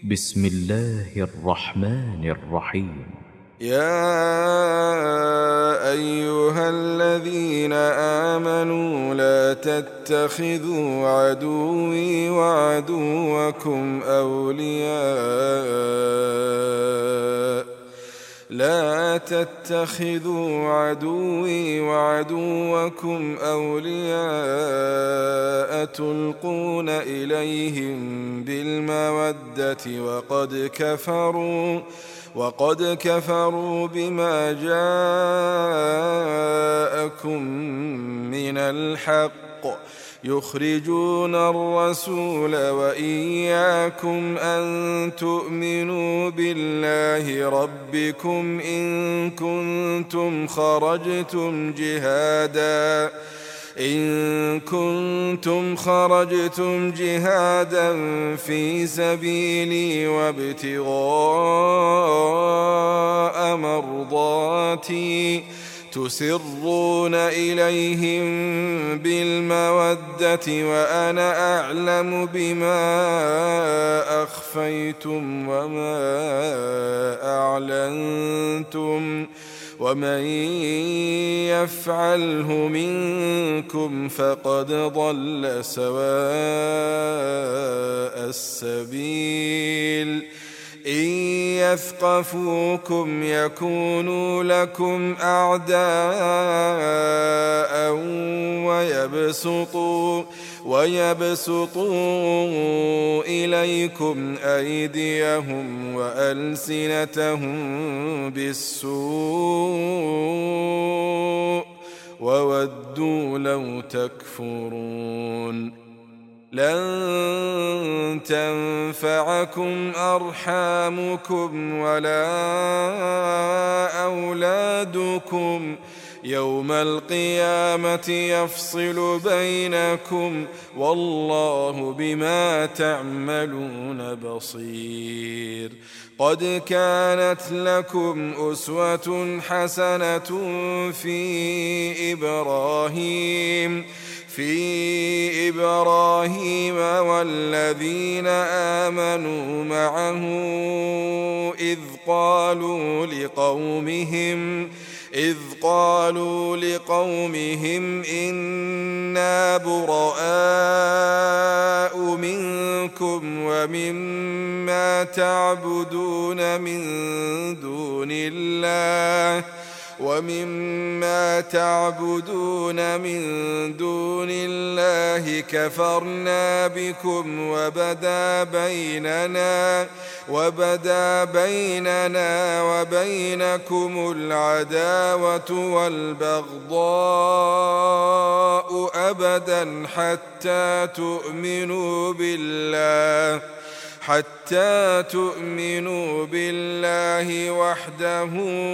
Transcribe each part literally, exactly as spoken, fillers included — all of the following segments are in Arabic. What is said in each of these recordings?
بسم الله الرحمن الرحيم. يا أيها الذين آمنوا لا تتخذوا عدوي وعدوكم أولياء لا تتخذوا عدوي وعدوكم أولياء تلقون إليهم بالمودة وقد كفروا وقد كفروا بما جاءكم من الحق يخرجون الرسول وإياكم أن تؤمنوا بالله ربكم إن كنتم خرجتم جهادا إن كنتم خرجتم جهادا في سبيلي وابتغاء مرضاتي تسرون إليهم بالمودة وأنا أعلم بما أخفيتم وما أعلنتم ومن يفعله منكم فقد ضل سواء السبيل إن يثقفوكم يكونوا لكم أعداء ويبسطوا ويبسطوا إليكم أيديهم وألسنتهم بالسوء وودوا لو تكفرون. لن تنفعكم أرحامكم ولا أولادكم يوم القيامة يفصل بينكم والله بما تعملون بصير. قد كانت لكم أسوة حسنة في إبراهيم في إبراهيم والذين آمنوا معه إذ قالوا لقومهم إذ قالوا لقومهم إنا براء منكم ومما تعبدون من دون الله ومما تعبدون من دون الله كفرنا بكم وبدا بيننا وبدا بيننا وبينكم العداوة والبغضاء أبدا حتى تؤمنوا بالله حتى تؤمنوا بالله وحده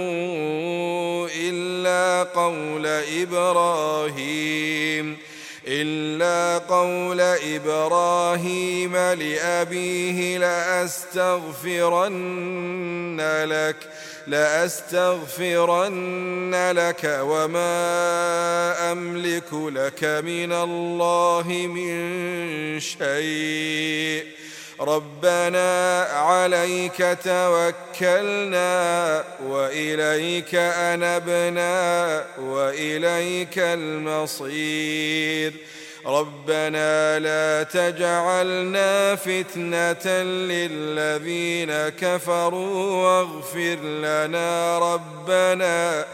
إلا قول إبراهيم إلا قول إبراهيم لأبيه لأستغفرن لك لأستغفرن لك وما أملك لك من الله من شيء ربنا عليك توكلنا وإليك أنبنا وإليك المصير ربنا لا تجعلنا فتنة للذين كفروا واغفر لنا ربنا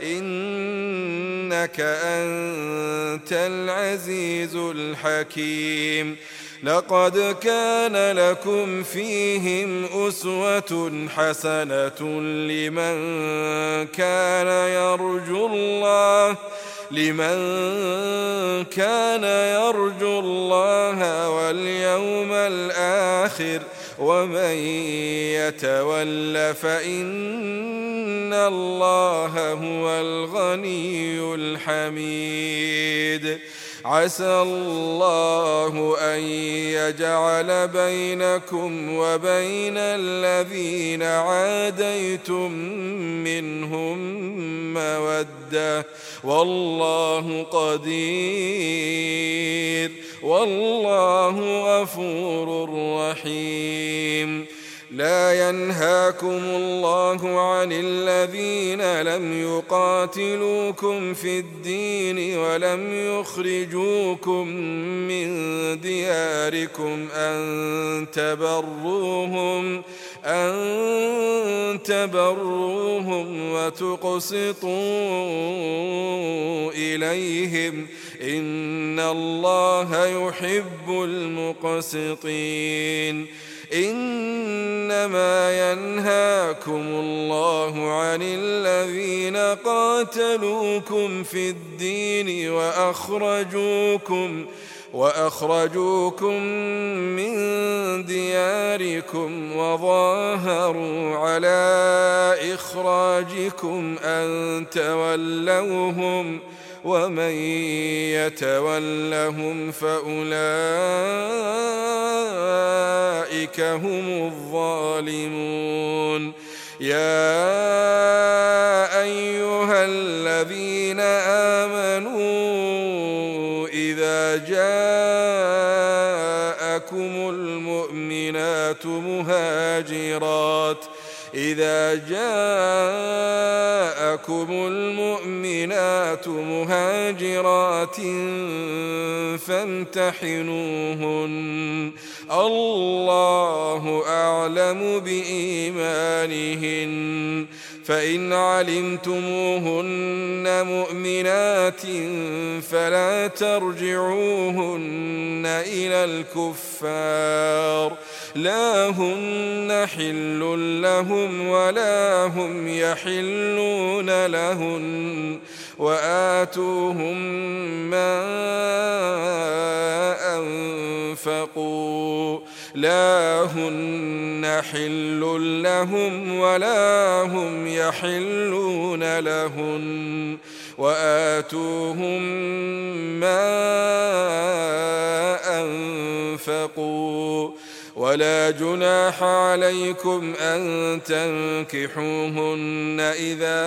إنك أنت العزيز الحكيم. لقد كان لكم فيهم أسوة حسنة لمن كان يرجو الله لمن كان يرجو الله واليوم الآخر ومن يتول فإن الله هو الغني الحميد. عسى الله أن يجعل بينكم وبين الذين عاديتم منهم مودة والله قدير والله غفور رحيم. لا ينهاكم الله عن الذين لم يقاتلوكم في الدين ولم يخرجوكم من دياركم أن تبروهم أن تبروهم وتقسطوا إليهم إن الله يحب المقسطين. إنما ينهاكم الله عن الذين قاتلوكم في الدين وأخرجوكم وأخرجوكم من دياركم وظاهروا على إخراجكم أن تولوهم ومن يتولهم فأولئك هم الظالمون. يا أيها الذين آمنوا إذا جاءكم المؤمنات مهاجرات إذا جاءكم المؤمنات مهاجرات فامتحنوهن الله أعلم بإيمانهن فإن علمتموهن مؤمنات فلا ترجعوهن إلى الكفار لا هن حل لهم ولا هم يحلون لهن وآتوهم ما أنفقوا لا هن حل لهم ولا هم يحلون لهن وآتوهم ما أنفقوا ولا جناح عليكم أن تنكحوهن إذا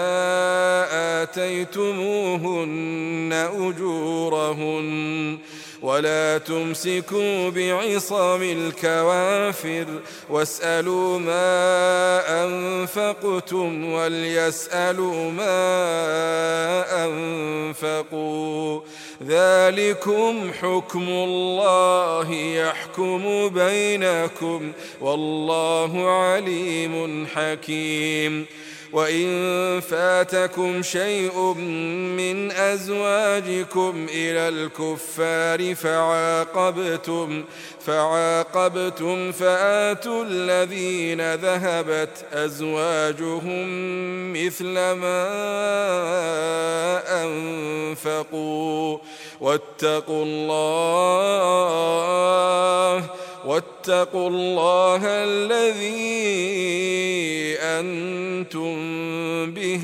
آتيتموهن أجورهن ولا تمسكوا بعصم الكوافر واسألوا ما أنفقتم وليسألوا ما أنفقوا ذلكم حكم الله يحكم بينكم والله عليم حكيم. وإن فاتكم شيء من أزواجكم إلى الكفار فعاقبتم فعاقبتم فآتوا الذين ذهبت أزواجهم مثل ما أنفقوا واتقوا الله واتقوا الله الذي أنتم به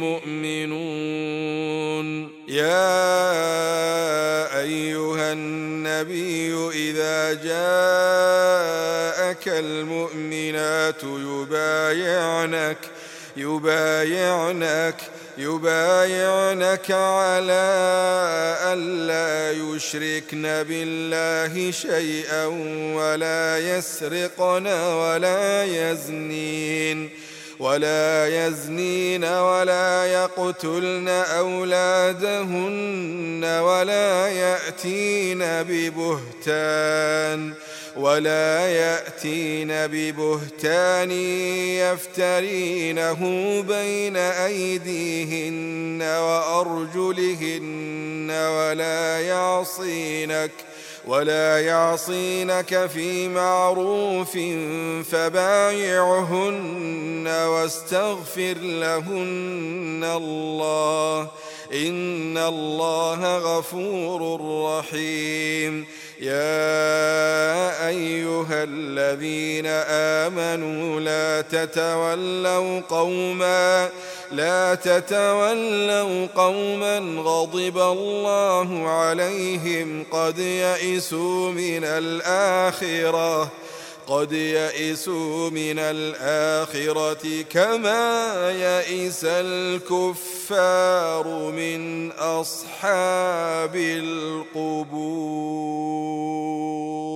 مؤمنون. يا أيها النبي إذا جاءك المؤمنات يبايعنك يبايعنك يبايعنك على ألا يشركن بالله شيئا ولا يسرقن ولا يزنين ولا يزنين ولا يقتلن أولادهن ولا يأتين ببهتان ولا يأتين ببهتان يفترينه بين أيديهن وأرجلهن ولا يعصينك ولا يعصينك في معروف فبايعهن واستغفر لهن الله إن الله غفور رحيم. يا أيها الذين آمنوا لا تتولوا قوما لا تتولوا قوما غضب الله عليهم قد يئسوا من الآخرة قد يئسوا من الآخرة كما يئس الكفار من أصحاب القبور.